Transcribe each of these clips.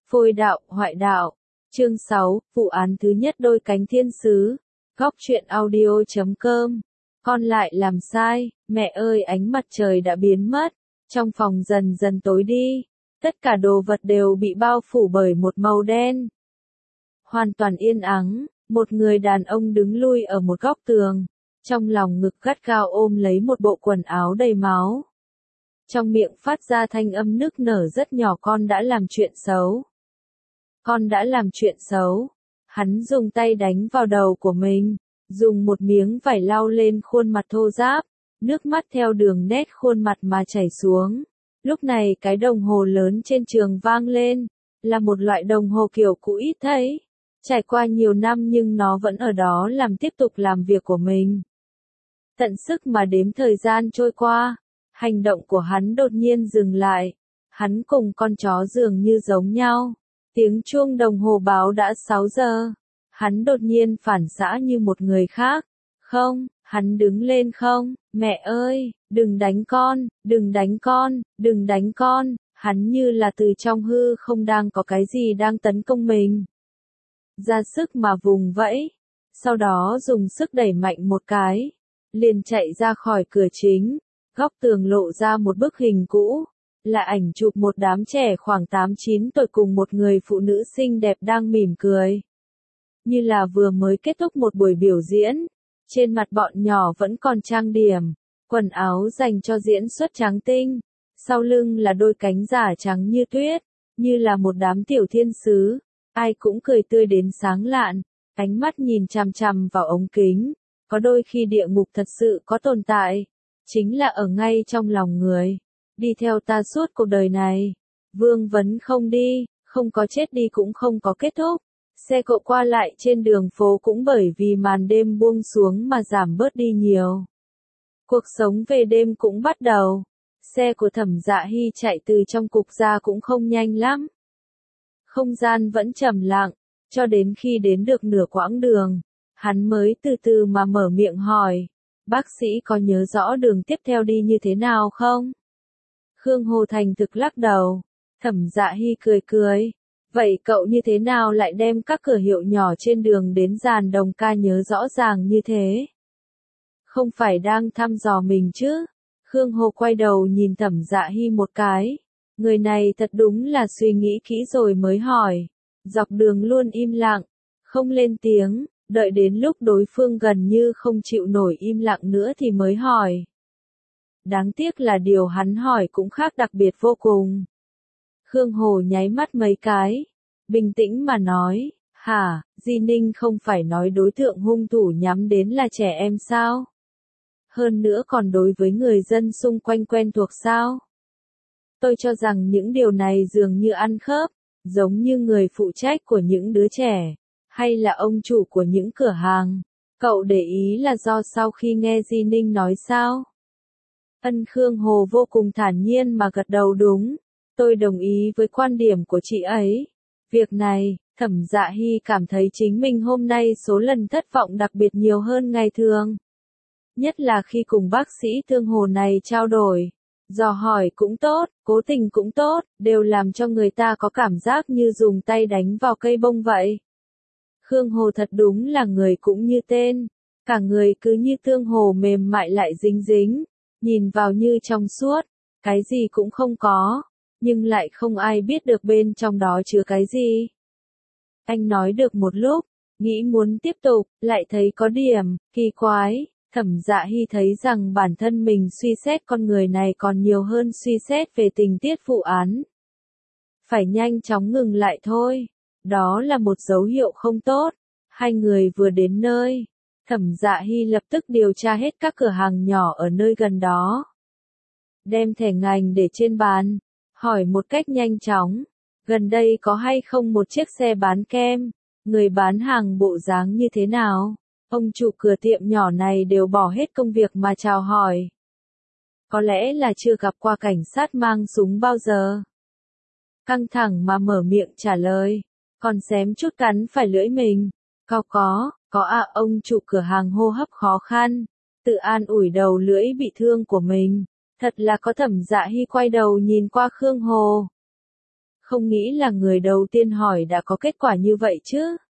Phôi đạo, hoại đạo. Chương 6, vụ án thứ nhất đôi cánh thiên sứ. Góc truyện audio.com. Con lại làm sai, mẹ ơi ánh mặt trời đã biến mất. Trong phòng dần dần tối đi. Tất cả đồ vật đều bị bao phủ bởi một màu đen. Hoàn toàn yên ắng, một người đàn ông đứng lui ở một góc tường. Trong lòng ngực gắt gao ôm lấy một bộ quần áo đầy máu. Trong miệng phát ra thanh âm nức nở rất nhỏ, con đã làm chuyện xấu. Con đã làm chuyện xấu. Hắn dùng tay đánh vào đầu của mình, dùng một miếng vải lau lên khuôn mặt thô ráp, nước mắt theo đường nét khuôn mặt mà chảy xuống. Lúc này cái đồng hồ lớn trên trường vang lên, là một loại đồng hồ kiểu cũ ít thấy. Trải qua nhiều năm nhưng nó vẫn ở đó tiếp tục làm việc của mình. Tận sức mà đếm thời gian trôi qua, hành động của hắn đột nhiên dừng lại. Hắn cùng con chó dường như giống nhau. Tiếng chuông đồng hồ báo đã 6 giờ. Hắn đột nhiên phản xạ như một người khác. Không, hắn đứng lên không, mẹ ơi, đừng đánh con, đừng đánh con, đừng đánh con. Hắn như là từ trong hư không đang có cái gì đang tấn công mình. Ra sức mà vùng vẫy. Sau đó dùng sức đẩy mạnh một cái. Liền chạy ra khỏi cửa chính. Góc tường lộ ra một bức hình cũ. Là ảnh chụp một đám trẻ khoảng 8-9 tuổi cùng một người phụ nữ xinh đẹp đang mỉm cười. Như là vừa mới kết thúc một buổi biểu diễn. Trên mặt bọn nhỏ vẫn còn trang điểm. Quần áo dành cho diễn xuất trắng tinh. Sau lưng là đôi cánh giả trắng như tuyết. Như là một đám tiểu thiên sứ. Ai cũng cười tươi đến sáng lạn. Ánh mắt nhìn chằm chằm vào ống kính. Có đôi khi địa ngục thật sự có tồn tại. Chính là ở ngay trong lòng người. Đi theo ta suốt cuộc đời này. Vương vấn không đi, không có chết đi cũng không có kết thúc. Xe cộ qua lại trên đường phố cũng bởi vì màn đêm buông xuống mà giảm bớt đi nhiều. Cuộc sống về đêm cũng bắt đầu. Xe của Thẩm Dạ Hy chạy từ trong cục ra cũng không nhanh lắm. Không gian vẫn trầm lặng, cho đến khi đến được nửa quãng đường, hắn mới từ từ mà mở miệng hỏi. Bác sĩ có nhớ rõ đường tiếp theo đi như thế nào không? Khương Hồ thành thực lắc đầu. Thẩm Dạ Hy cười cười. Vậy cậu như thế nào lại đem các cửa hiệu nhỏ trên đường đến dàn đồng ca nhớ rõ ràng như thế? Không phải đang thăm dò mình chứ? Khương Hồ quay đầu nhìn Thẩm Dạ Hy một cái. Người này thật đúng là suy nghĩ kỹ rồi mới hỏi. Dọc đường luôn im lặng, không lên tiếng, đợi đến lúc đối phương gần như không chịu nổi im lặng nữa thì mới hỏi. Đáng tiếc là điều hắn hỏi cũng khác đặc biệt vô cùng. Khương Hồ nháy mắt mấy cái, bình tĩnh mà nói, hả, Di Ninh không phải nói đối tượng hung thủ nhắm đến là trẻ em sao? Hơn nữa còn đối với người dân xung quanh quen thuộc sao? Tôi cho rằng những điều này dường như ăn khớp, giống như người phụ trách của những đứa trẻ, hay là ông chủ của những cửa hàng. Cậu để ý là do sau khi nghe Di Ninh nói sao? Khương Hồ vô cùng thản nhiên mà gật đầu đúng. Tôi đồng ý với quan điểm của chị ấy. Việc này, Thẩm Dạ Hy cảm thấy chính mình hôm nay số lần thất vọng đặc biệt nhiều hơn ngày thường. Nhất là khi cùng bác sĩ Thương Hồ này trao đổi. Dò hỏi cũng tốt, cố tình cũng tốt, đều làm cho người ta có cảm giác như dùng tay đánh vào cây bông vậy. Khương Hồ thật đúng là người cũng như tên. Cả người cứ như tương hồ mềm mại lại dính dính. Nhìn vào như trong suốt, cái gì cũng không có, nhưng lại không ai biết được bên trong đó chứa cái gì. Anh nói được một lúc, nghĩ muốn tiếp tục, lại thấy có điểm kỳ quái. Thẩm Dạ Hy thấy rằng bản thân mình suy xét con người này còn nhiều hơn suy xét về tình tiết vụ án. Phải nhanh chóng ngừng lại thôi. Đó là một dấu hiệu không tốt. Hai người vừa đến nơi. Thẩm Dạ Hy lập tức điều tra hết các cửa hàng nhỏ ở nơi gần đó. Đem thẻ ngành để trên bàn. Hỏi một cách nhanh chóng. Gần đây có hay không một chiếc xe bán kem? Người bán hàng bộ dáng như thế nào? Ông chủ cửa tiệm nhỏ này đều bỏ hết công việc mà chào hỏi. Có lẽ là chưa gặp qua cảnh sát mang súng bao giờ. Căng thẳng mà mở miệng trả lời. Còn xém chút cắn phải lưỡi mình. Có ông chủ cửa hàng hô hấp khó khăn. Tự an ủi đầu lưỡi bị thương của mình. Thật là có. Thẩm Dạ Hy quay đầu nhìn qua Khương Hồ. Không nghĩ là người đầu tiên hỏi đã có kết quả như vậy chứ.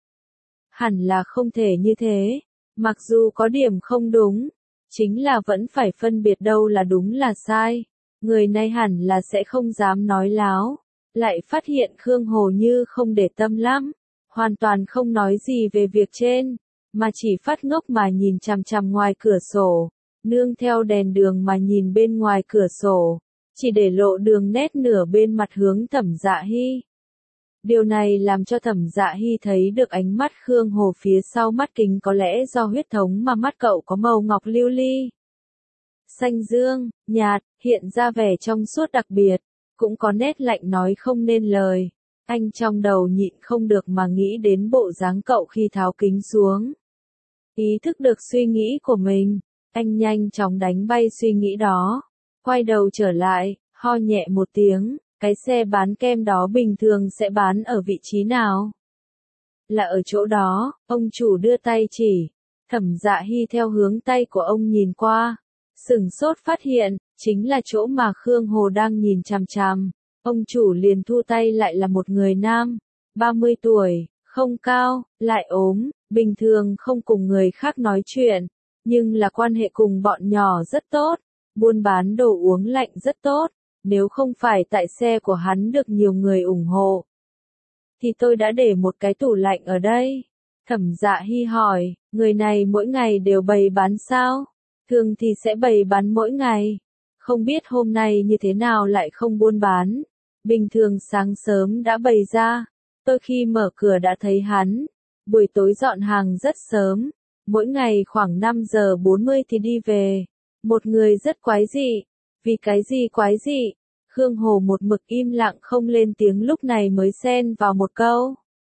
Hẳn là không thể như thế, mặc dù có điểm không đúng, chính là vẫn phải phân biệt đâu là đúng là sai. Người này hẳn là sẽ không dám nói láo, lại phát hiện Khương Hồ Như không để tâm lắm, hoàn toàn không nói gì về việc trên, mà chỉ phát ngốc mà nhìn chằm chằm ngoài cửa sổ, nương theo đèn đường mà nhìn bên ngoài cửa sổ, chỉ để lộ đường nét nửa bên mặt hướng Thẩm Dạ Hy. Điều này làm cho Thẩm Dạ Hy thấy được ánh mắt Khương Hồ phía sau mắt kính, có lẽ do huyết thống mà mắt cậu có màu ngọc lưu ly. Xanh dương, nhạt, hiện ra vẻ trong suốt đặc biệt, cũng có nét lạnh nói không nên lời. Anh trong đầu nhịn không được mà nghĩ đến bộ dáng cậu khi tháo kính xuống. Ý thức được suy nghĩ của mình, anh nhanh chóng đánh bay suy nghĩ đó. Quay đầu trở lại, ho nhẹ một tiếng, cái xe bán kem đó bình thường sẽ bán ở vị trí nào? Là ở chỗ đó, ông chủ đưa tay chỉ. Thẩm Dạ Hy theo hướng tay của ông nhìn qua, sửng sốt phát hiện, chính là chỗ mà Khương Hồ đang nhìn chằm chằm. Ông chủ liền thu tay lại, là một người nam, 30 tuổi, không cao, lại ốm, bình thường không cùng người khác nói chuyện, nhưng là quan hệ cùng bọn nhỏ rất tốt, buôn bán đồ uống lạnh rất tốt, nếu không phải tại xe của hắn được nhiều người ủng hộ, thì tôi đã để một cái tủ lạnh ở đây. Thẩm Dạ Hy hỏi, người này mỗi ngày đều bày bán sao? Thường thì sẽ bày bán mỗi ngày. Không biết hôm nay như thế nào lại không buôn bán. Bình thường sáng sớm đã bày ra. Tôi khi mở cửa đã thấy hắn. Buổi tối dọn hàng rất sớm. Mỗi ngày khoảng 5 giờ 40 thì đi về. Một người rất quái dị. Vì cái gì quái dị? Khương Hồ một mực im lặng không lên tiếng, lúc này mới xen vào một câu.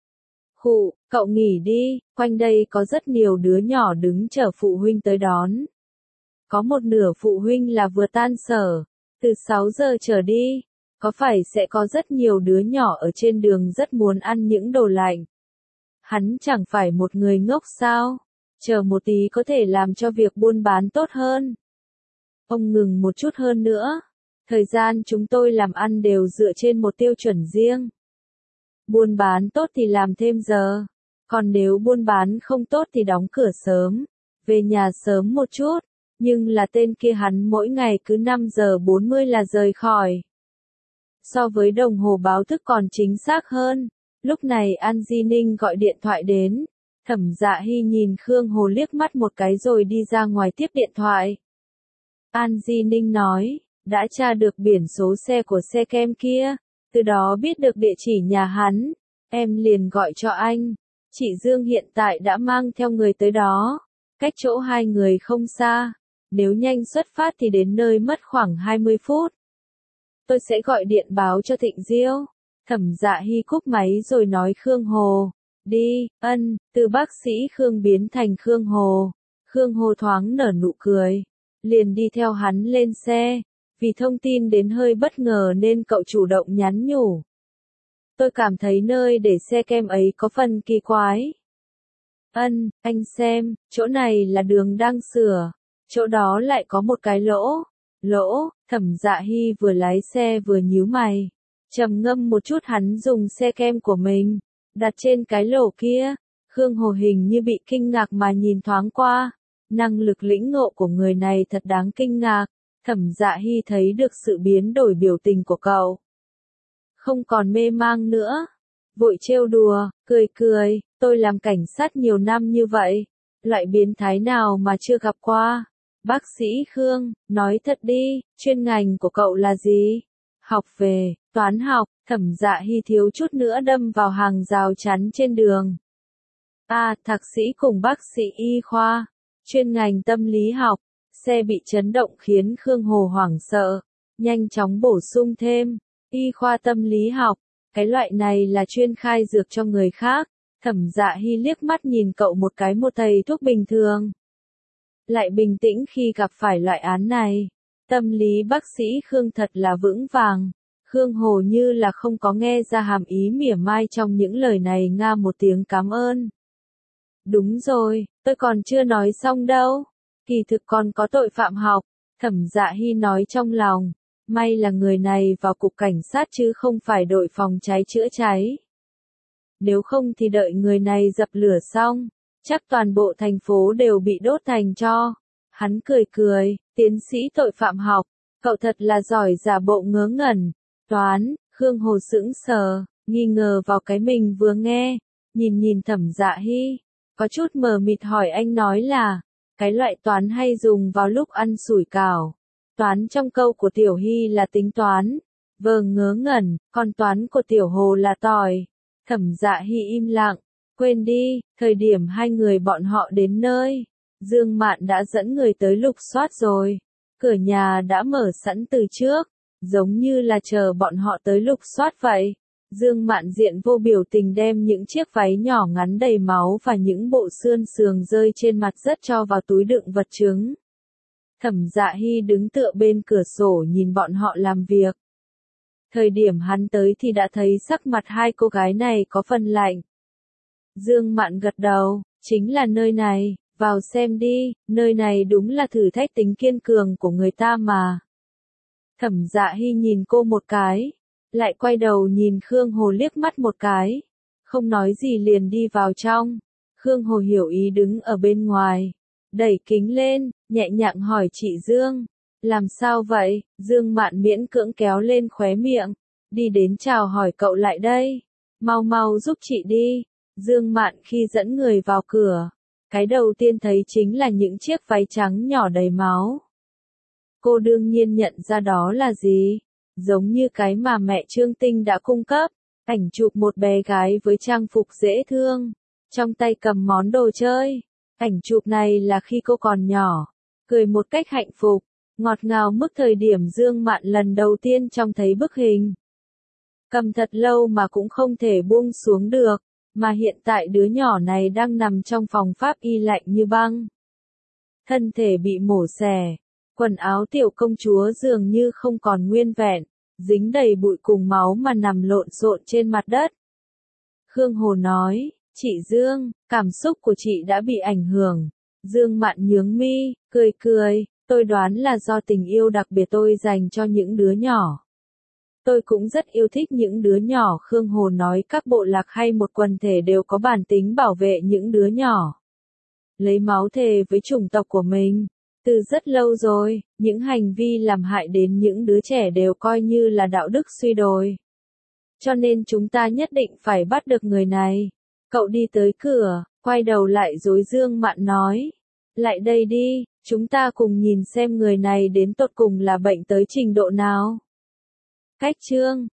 Khụ, cậu nghỉ đi, quanh đây có rất nhiều đứa nhỏ đứng chờ phụ huynh tới đón. Có một nửa phụ huynh là vừa tan sở, từ 6 giờ trở đi, có phải sẽ có rất nhiều đứa nhỏ ở trên đường rất muốn ăn những đồ lạnh. Hắn chẳng phải một người ngốc sao, chờ một tí có thể làm cho việc buôn bán tốt hơn. Ông ngừng một chút hơn nữa, thời gian chúng tôi làm ăn đều dựa trên một tiêu chuẩn riêng. Buôn bán tốt thì làm thêm giờ, còn nếu buôn bán không tốt thì đóng cửa sớm, về nhà sớm một chút, nhưng là tên kia hắn mỗi ngày cứ 5 giờ 40 là rời khỏi. So với đồng hồ báo thức còn chính xác hơn, lúc này An Di Ninh gọi điện thoại đến, Thẩm Dạ Hy nhìn Khương Hồ liếc mắt một cái rồi đi ra ngoài tiếp điện thoại. An Di Ninh nói, đã tra được biển số xe của xe kem kia, từ đó biết được địa chỉ nhà hắn, em liền gọi cho anh. Chị Dương hiện tại đã mang theo người tới đó, cách chỗ hai người không xa, nếu nhanh xuất phát thì đến nơi mất khoảng 20 phút. Tôi sẽ gọi điện báo cho Thịnh Diêu. Thẩm Dạ Hy cúp máy rồi nói Khương Hồ, đi, từ bác sĩ Khương biến thành Khương Hồ. Khương Hồ thoáng nở nụ cười, liền đi theo hắn lên xe. Vì thông tin đến hơi bất ngờ nên cậu chủ động nhắn nhủ. Tôi cảm thấy nơi để xe kem ấy có phần kỳ quái. Anh xem, chỗ này là đường đang sửa, chỗ đó lại có một cái lỗ. Thẩm Dạ Hy vừa lái xe vừa nhíu mày. Trầm ngâm một chút, hắn dùng xe kem của mình, đặt trên cái lỗ kia. Khương Hồ hình như bị kinh ngạc mà nhìn thoáng qua. Năng lực lĩnh ngộ của người này thật đáng kinh ngạc. Thẩm Dạ Hy thấy được sự biến đổi biểu tình của cậu. Không còn mê mang nữa. Vội trêu đùa, cười, tôi làm cảnh sát nhiều năm như vậy. Loại biến thái nào mà chưa gặp qua. Bác sĩ Khương, nói thật đi, chuyên ngành của cậu là gì? Học về, toán học. Thẩm Dạ Hy thiếu chút nữa đâm vào hàng rào chắn trên đường. Thạc sĩ cùng bác sĩ y khoa. Chuyên ngành tâm lý học. Xe bị chấn động khiến Khương Hồ hoảng sợ, nhanh chóng bổ sung thêm, y khoa tâm lý học, cái loại này là chuyên khai dược cho người khác. Thẩm Dạ Hy liếc mắt nhìn cậu một cái, một thầy thuốc bình thường. Lại bình tĩnh khi gặp phải loại án này. Tâm lý bác sĩ Khương thật là vững vàng. Khương Hồ như là không có nghe ra hàm ý mỉa mai trong những lời này, nga một tiếng cảm ơn. Đúng rồi, tôi còn chưa nói xong đâu. Kỳ thực còn có tội phạm học, Thẩm Dạ Hy nói trong lòng, May là người này vào cục cảnh sát chứ không phải đội phòng cháy chữa cháy. Nếu không thì đợi người này dập lửa xong, chắc toàn bộ thành phố đều bị đốt thành tro. Hắn cười cười, tiến sĩ tội phạm học, cậu thật là giỏi giả bộ ngớ ngẩn. Toán, Khương Hồ sững sờ, nghi ngờ vào cái mình vừa nghe, nhìn Thẩm Dạ Hy, có chút mờ mịt hỏi anh nói là, cái loại toán hay dùng vào lúc ăn sủi cảo. Toán trong câu của Tiểu Hy là tính toán. Vâng ngớ ngẩn, còn toán của Tiểu Hồ là tỏi. Thẩm Dạ Hy im lặng, quên đi, thời điểm hai người bọn họ đến nơi. Dương Mạn đã dẫn người tới lục soát rồi. Cửa nhà đã mở sẵn từ trước, giống như là chờ bọn họ tới lục soát vậy. Dương Mạn diện vô biểu tình đem những chiếc váy nhỏ ngắn đầy máu và những bộ xương sườn rơi trên mặt đất cho vào túi đựng vật chứng. Thẩm Dạ Hy đứng tựa bên cửa sổ nhìn bọn họ làm việc. Thời điểm hắn tới thì đã thấy sắc mặt hai cô gái này có phần lạnh. Dương Mạn gật đầu, chính là nơi này, vào xem đi, nơi này đúng là thử thách tính kiên cường của người ta mà. Thẩm Dạ Hy nhìn cô một cái, lại quay đầu nhìn Khương Hồ liếc mắt một cái, không nói gì liền đi vào trong. Khương Hồ hiểu ý đứng ở bên ngoài, đẩy kính lên, nhẹ nhàng hỏi chị Dương, làm sao vậy? Dương Mạn miễn cưỡng kéo lên khóe miệng, đi đến chào hỏi cậu lại đây, mau mau giúp chị đi. Dương Mạn khi dẫn người vào cửa, cái đầu tiên thấy chính là những chiếc váy trắng nhỏ đầy máu. Cô đương nhiên nhận ra đó là gì, giống như cái mà mẹ Trương Tinh đã cung cấp, ảnh chụp một bé gái với trang phục dễ thương, trong tay cầm món đồ chơi. Ảnh chụp này là khi cô còn nhỏ, cười một cách hạnh phúc, ngọt ngào mức thời điểm Dương Mạn lần đầu tiên trông thấy bức hình. Cầm thật lâu mà cũng không thể buông xuống được, mà hiện tại đứa nhỏ này đang nằm trong phòng pháp y lạnh như băng. Thân thể bị mổ xẻ, quần áo tiểu công chúa dường như không còn nguyên vẹn, dính đầy bụi cùng máu mà nằm lộn xộn trên mặt đất. Khương Hồ nói, chị Dương, cảm xúc của chị đã bị ảnh hưởng. Dương Mạn nhướng mi, cười cười, tôi đoán là do tình yêu đặc biệt tôi dành cho những đứa nhỏ. Tôi cũng rất yêu thích những đứa nhỏ. Khương Hồ nói các bộ lạc hay một quần thể đều có bản tính bảo vệ những đứa nhỏ. Lấy máu thề với chủng tộc của mình. Từ rất lâu rồi, những hành vi làm hại đến những đứa trẻ đều coi như là đạo đức suy đồi. Cho nên chúng ta nhất định phải bắt được người này. Cậu đi tới cửa, quay đầu lại dối Dương Mạn nói. Lại đây đi, chúng ta cùng nhìn xem người này đến tột cùng là bệnh tới trình độ nào. Cách chương